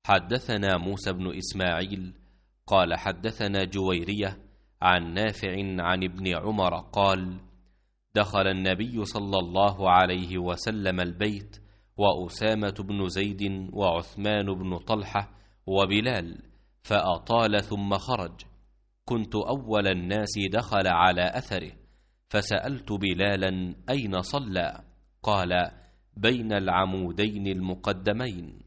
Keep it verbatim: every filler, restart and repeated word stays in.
حدثنا موسى بن إسماعيل قال حدثنا جويرية عن نافع عن ابن عمر قال: دخل النبي صلى الله عليه وسلم البيت وأسامة بن زيد وعثمان بن طلحة وبلال، فأطال ثم خرج. كنت أول الناس دخل على أثره، فسألت بلالا: أين صلى؟ قال: بين العمودين المقدمين.